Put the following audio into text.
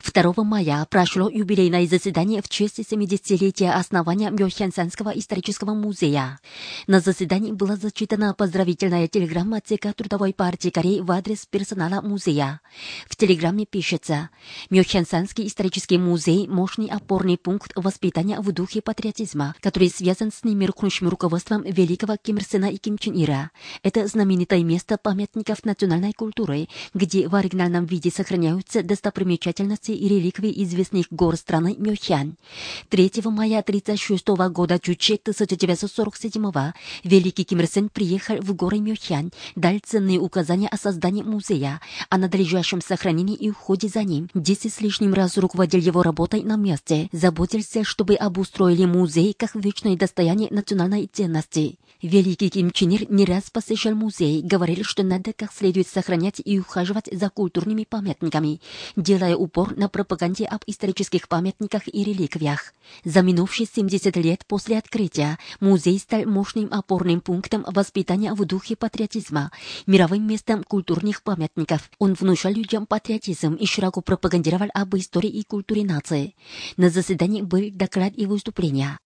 2 мая прошло юбилейное заседание в честь 70-летия основания Мюнхенского исторического музея. На заседании была зачитана поздравительная телеграмма ЦК Трудовой партии Кореи в адрес персонала музея. В телеграмме пишется: «Мюнхенский исторический музей – мощный опорный пункт воспитания в духе патриотизма, который связан с немеркнущим руководством великого Ким Ир Сена и Ким Чен Ира. Это знаменитое место памятников национальной культуры, где в оригинальном виде сохраняются достопримечательности и реликвии известных гор страны Мюнхен. 3 мая 1936 года, чуть 1947-го, великий Ким Ир Сен приехал в горы Мюнхен, дал ценные указания о создании музея, о надлежащем сохранении и уходе за ним. 10 с лишним раз руководил его работой на месте, заботился, чтобы обустроили музей как вечное достояние национальной ценности. Великий Ким Чен Ир не раз посещал музей, говорил, что надо как следует сохранять и ухаживать за культурными памятниками, делая упор на пропаганде об исторических памятниках и реликвиях. За минувшие 70 лет после открытия музей стал мощным опорным пунктом воспитания в духе патриотизма, мировым местом культурных памятников. Он внушал людям патриотизм и широко пропагандировал об истории и культуре нации. На заседании был доклад и выступления.